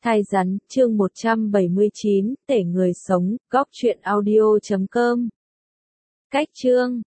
Thai rắn, chương 179, tể người sống, góc truyện audio.com. Cách chương